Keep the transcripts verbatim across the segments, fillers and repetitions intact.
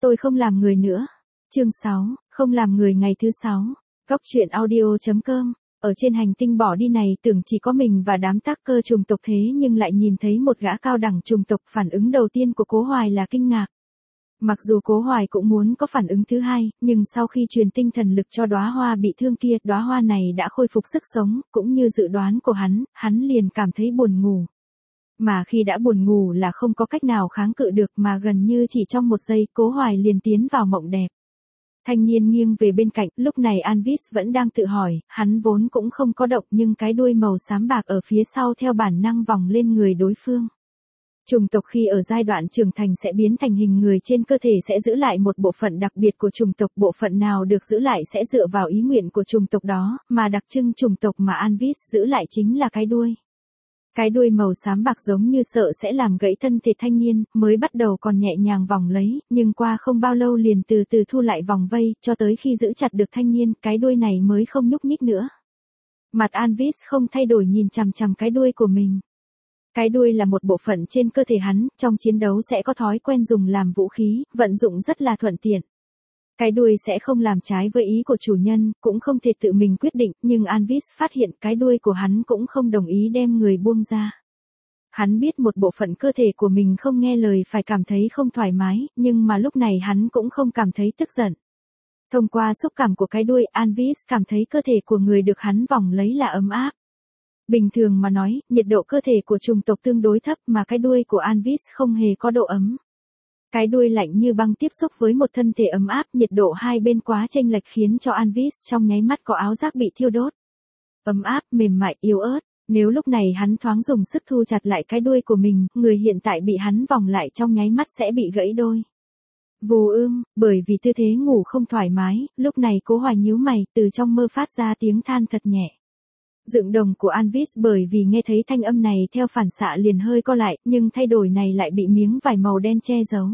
Tôi không làm người nữa. Chương sáu, không làm người ngày thứ sáu. Góc truyện audio chấm com. Ở trên hành tinh bỏ đi này tưởng chỉ có mình và đám tác cơ chủng tộc thế nhưng lại nhìn thấy một gã cao đẳng chủng tộc, phản ứng đầu tiên của Cố Hoài là kinh ngạc. Mặc dù Cố Hoài cũng muốn có phản ứng thứ hai, nhưng sau khi truyền tinh thần lực cho đóa hoa bị thương kia, đóa hoa này đã khôi phục sức sống, cũng như dự đoán của hắn, hắn liền cảm thấy buồn ngủ. Mà khi đã buồn ngủ là không có cách nào kháng cự được, mà gần như chỉ trong một giây Cố Hoài liền tiến vào mộng đẹp. Thanh niên nghiêng về bên cạnh, lúc này Anvis vẫn đang tự hỏi, hắn vốn cũng không có động nhưng cái đuôi màu xám bạc ở phía sau theo bản năng vòng lên người đối phương. Chủng tộc khi ở giai đoạn trưởng thành sẽ biến thành hình người, trên cơ thể sẽ giữ lại một bộ phận đặc biệt của chủng tộc, bộ phận nào được giữ lại sẽ dựa vào ý nguyện của chủng tộc đó, mà đặc trưng chủng tộc mà Anvis giữ lại chính là cái đuôi. Cái đuôi màu xám bạc giống như sợ sẽ làm gãy thân thể thanh niên, mới bắt đầu còn nhẹ nhàng vòng lấy, nhưng qua không bao lâu liền từ từ thu lại vòng vây, cho tới khi giữ chặt được thanh niên, cái đuôi này mới không nhúc nhích nữa. Mặt Anvis không thay đổi nhìn chằm chằm cái đuôi của mình. Cái đuôi là một bộ phận trên cơ thể hắn, trong chiến đấu sẽ có thói quen dùng làm vũ khí, vận dụng rất là thuận tiện. Cái đuôi sẽ không làm trái với ý của chủ nhân, cũng không thể tự mình quyết định, nhưng Anvis phát hiện cái đuôi của hắn cũng không đồng ý đem người buông ra. Hắn biết một bộ phận cơ thể của mình không nghe lời phải cảm thấy không thoải mái, nhưng mà lúc này hắn cũng không cảm thấy tức giận. Thông qua xúc cảm của cái đuôi, Anvis cảm thấy cơ thể của người được hắn vòng lấy là ấm áp. Bình thường mà nói, nhiệt độ cơ thể của chủng tộc tương đối thấp mà cái đuôi của Anvis không hề có độ ấm. Cái đuôi lạnh như băng tiếp xúc với một thân thể ấm áp, nhiệt độ hai bên quá chênh lệch khiến cho Anvis trong nháy mắt có áo giác bị thiêu đốt. Ấm áp, mềm mại, yếu ớt, nếu lúc này hắn thoáng dùng sức thu chặt lại cái đuôi của mình, người hiện tại bị hắn vòng lại trong nháy mắt sẽ bị gãy đôi. Vù ưm, bởi vì tư thế ngủ không thoải mái, lúc này Cố Hoài nhíu mày, từ trong mơ phát ra tiếng than thật nhẹ. Dựng đồng của Anvis bởi vì nghe thấy thanh âm này theo phản xạ liền hơi co lại, nhưng thay đổi này lại bị miếng vải màu đen che giấu.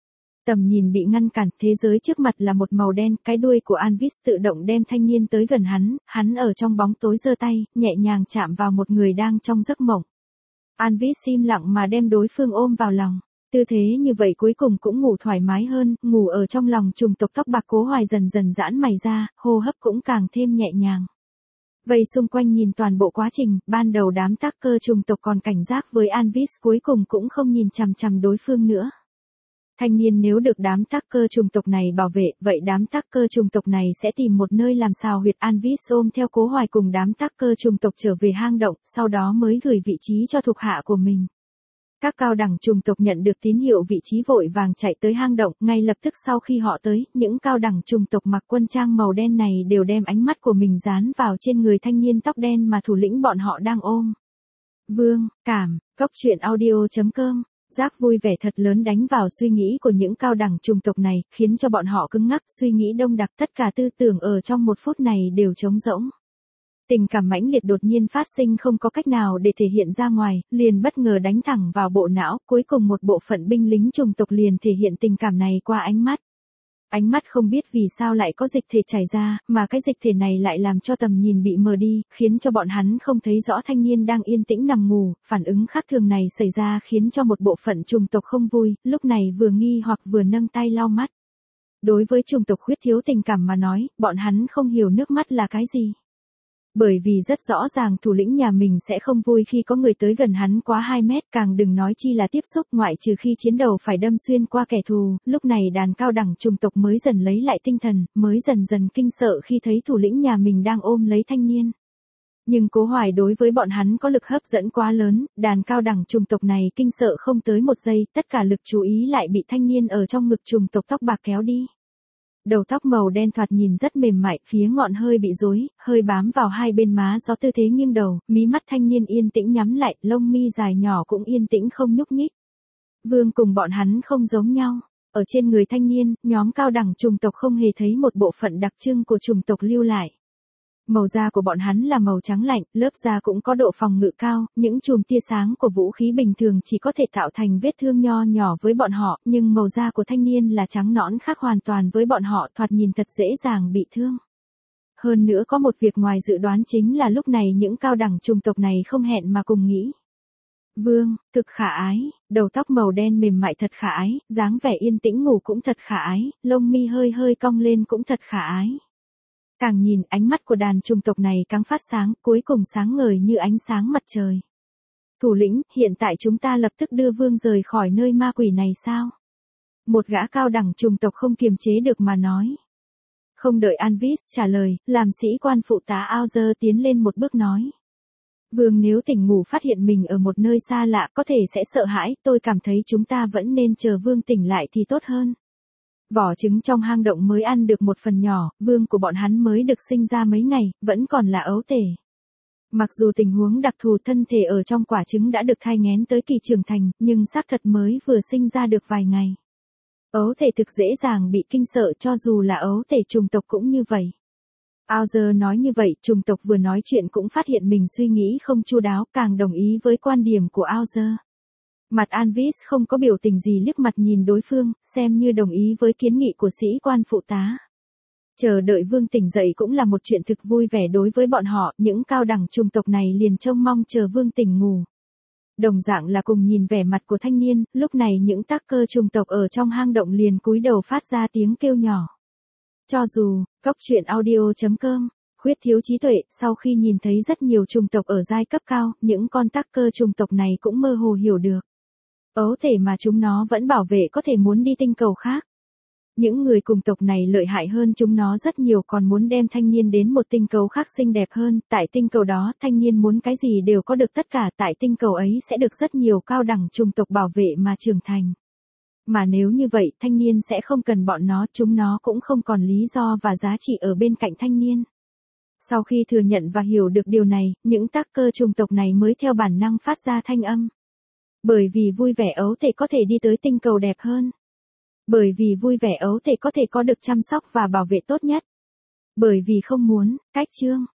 Tầm nhìn bị ngăn cản, thế giới trước mặt là một màu đen, cái đuôi của Anvis tự động đem thanh niên tới gần hắn, hắn ở trong bóng tối giơ tay, nhẹ nhàng chạm vào một người đang trong giấc mộng. Anvis im lặng mà đem đối phương ôm vào lòng. Tư thế như vậy cuối cùng cũng ngủ thoải mái hơn, ngủ ở trong lòng chủng tộc tóc bạc. Cố Hoài dần dần giãn mày ra, hô hấp cũng càng thêm nhẹ nhàng. Vây xung quanh nhìn toàn bộ quá trình, ban đầu đám tác cơ chủng tộc còn cảnh giác với Anvis, cuối cùng cũng không nhìn chằm chằm đối phương nữa. Thanh niên nếu được đám tác cơ chủng tộc này bảo vệ, vậy đám tác cơ chủng tộc này sẽ tìm một nơi làm xào huyệt. Anvis ôm theo Cố Hoài cùng đám tác cơ chủng tộc trở về hang động, sau đó mới gửi vị trí cho thuộc hạ của mình. Các cao đẳng chủng tộc nhận được tín hiệu vị trí vội vàng chạy tới hang động, ngay lập tức sau khi họ tới, những cao đẳng chủng tộc mặc quân trang màu đen này đều đem ánh mắt của mình dán vào trên người thanh niên tóc đen mà thủ lĩnh bọn họ đang ôm. Vương, cảm, góc truyện audio chấm com. Giác vui vẻ thật lớn đánh vào suy nghĩ của những cao đẳng chủng tộc này, khiến cho bọn họ cứng ngắc, suy nghĩ đông đặc, tất cả tư tưởng ở trong một phút này đều trống rỗng. Tình cảm mãnh liệt đột nhiên phát sinh không có cách nào để thể hiện ra ngoài, liền bất ngờ đánh thẳng vào bộ não, cuối cùng một bộ phận binh lính chủng tộc liền thể hiện tình cảm này qua ánh mắt. Ánh mắt không biết vì sao lại có dịch thể chảy ra, mà cái dịch thể này lại làm cho tầm nhìn bị mờ đi, khiến cho bọn hắn không thấy rõ thanh niên đang yên tĩnh nằm ngủ. Phản ứng khác thường này xảy ra khiến cho một bộ phận chủng tộc không vui, lúc này vừa nghi hoặc vừa nâng tay lau mắt. Đối với chủng tộc khuyết thiếu tình cảm mà nói, bọn hắn không hiểu nước mắt là cái gì. Bởi vì rất rõ ràng thủ lĩnh nhà mình sẽ không vui khi có người tới gần hắn quá hai mét, càng đừng nói chi là tiếp xúc, ngoại trừ khi chiến đầu phải đâm xuyên qua kẻ thù. Lúc này đàn cao đẳng chủng tộc mới dần lấy lại tinh thần, mới dần dần kinh sợ khi thấy thủ lĩnh nhà mình đang ôm lấy thanh niên. Nhưng Cố Hoài đối với bọn hắn có lực hấp dẫn quá lớn, đàn cao đẳng chủng tộc này kinh sợ không tới một giây, tất cả lực chú ý lại bị thanh niên ở trong ngực chủng tộc tóc bạc kéo đi. Đầu tóc màu đen thoạt nhìn rất mềm mại, phía ngọn hơi bị rối, hơi bám vào hai bên má do tư thế nghiêng đầu, mí mắt thanh niên yên tĩnh nhắm lại, lông mi dài nhỏ cũng yên tĩnh không nhúc nhích. Vương cùng bọn hắn không giống nhau. Ở trên người thanh niên, nhóm cao đẳng chủng tộc không hề thấy một bộ phận đặc trưng của chủng tộc lưu lại. Màu da của bọn hắn là màu trắng lạnh, lớp da cũng có độ phòng ngự cao, những chùm tia sáng của vũ khí bình thường chỉ có thể tạo thành vết thương nho nhỏ với bọn họ, nhưng màu da của thanh niên là trắng nõn khác hoàn toàn với bọn họ, thoạt nhìn thật dễ dàng bị thương. Hơn nữa có một việc ngoài dự đoán chính là lúc này những cao đẳng chủng tộc này không hẹn mà cùng nghĩ. Vương, thực khả ái, đầu tóc màu đen mềm mại thật khả ái, dáng vẻ yên tĩnh ngủ cũng thật khả ái, lông mi hơi hơi cong lên cũng thật khả ái. Càng nhìn ánh mắt của đàn trùng tộc này càng phát sáng, cuối cùng sáng ngời như ánh sáng mặt trời. Thủ lĩnh, hiện tại chúng ta lập tức đưa Vương rời khỏi nơi ma quỷ này sao? Một gã cao đẳng trùng tộc không kiềm chế được mà nói. Không đợi Anvis trả lời, làm sĩ quan phụ tá Auger tiến lên một bước nói. Vương nếu tỉnh ngủ phát hiện mình ở một nơi xa lạ có thể sẽ sợ hãi, tôi cảm thấy chúng ta vẫn nên chờ Vương tỉnh lại thì tốt hơn. Vỏ trứng trong hang động mới ăn được một phần nhỏ, Vương của bọn hắn mới được sinh ra mấy ngày, vẫn còn là ấu tể. Mặc dù tình huống đặc thù thân thể ở trong quả trứng đã được thai nghén tới kỳ trưởng thành, nhưng xác thật mới vừa sinh ra được vài ngày. Ấu thể thực dễ dàng bị kinh sợ cho dù là ấu thể trùng tộc cũng như vậy. Auger nói như vậy, trùng tộc vừa nói chuyện cũng phát hiện mình suy nghĩ không chu đáo, càng đồng ý với quan điểm của Auger. Mặt Anvis không có biểu tình gì liếc mặt nhìn đối phương, xem như đồng ý với kiến nghị của sĩ quan phụ tá. Chờ đợi Vương tỉnh dậy cũng là một chuyện thực vui vẻ đối với bọn họ, những cao đẳng trùng tộc này liền trông mong chờ Vương tỉnh ngủ. Đồng dạng là cùng nhìn vẻ mặt của thanh niên, lúc này những tác cơ trùng tộc ở trong hang động liền cúi đầu phát ra tiếng kêu nhỏ. Cho dù, Cốc truyện audio chấm com, khuyết thiếu trí tuệ, sau khi nhìn thấy rất nhiều trùng tộc ở giai cấp cao, những con tác cơ trùng tộc này cũng mơ hồ hiểu được. Ấu thể mà chúng nó vẫn bảo vệ có thể muốn đi tinh cầu khác. Những người cùng tộc này lợi hại hơn chúng nó rất nhiều còn muốn đem thanh niên đến một tinh cầu khác xinh đẹp hơn, tại tinh cầu đó thanh niên muốn cái gì đều có được tất cả, tại tinh cầu ấy sẽ được rất nhiều cao đẳng trùng tộc bảo vệ mà trưởng thành. Mà nếu như vậy thanh niên sẽ không cần bọn nó, chúng nó cũng không còn lý do và giá trị ở bên cạnh thanh niên. Sau khi thừa nhận và hiểu được điều này, những tác cơ trùng tộc này mới theo bản năng phát ra thanh âm. Bởi vì vui vẻ ấu thể có thể đi tới tinh cầu đẹp hơn. Bởi vì vui vẻ ấu thể có thể có được chăm sóc và bảo vệ tốt nhất. Bởi vì không muốn, cách chương.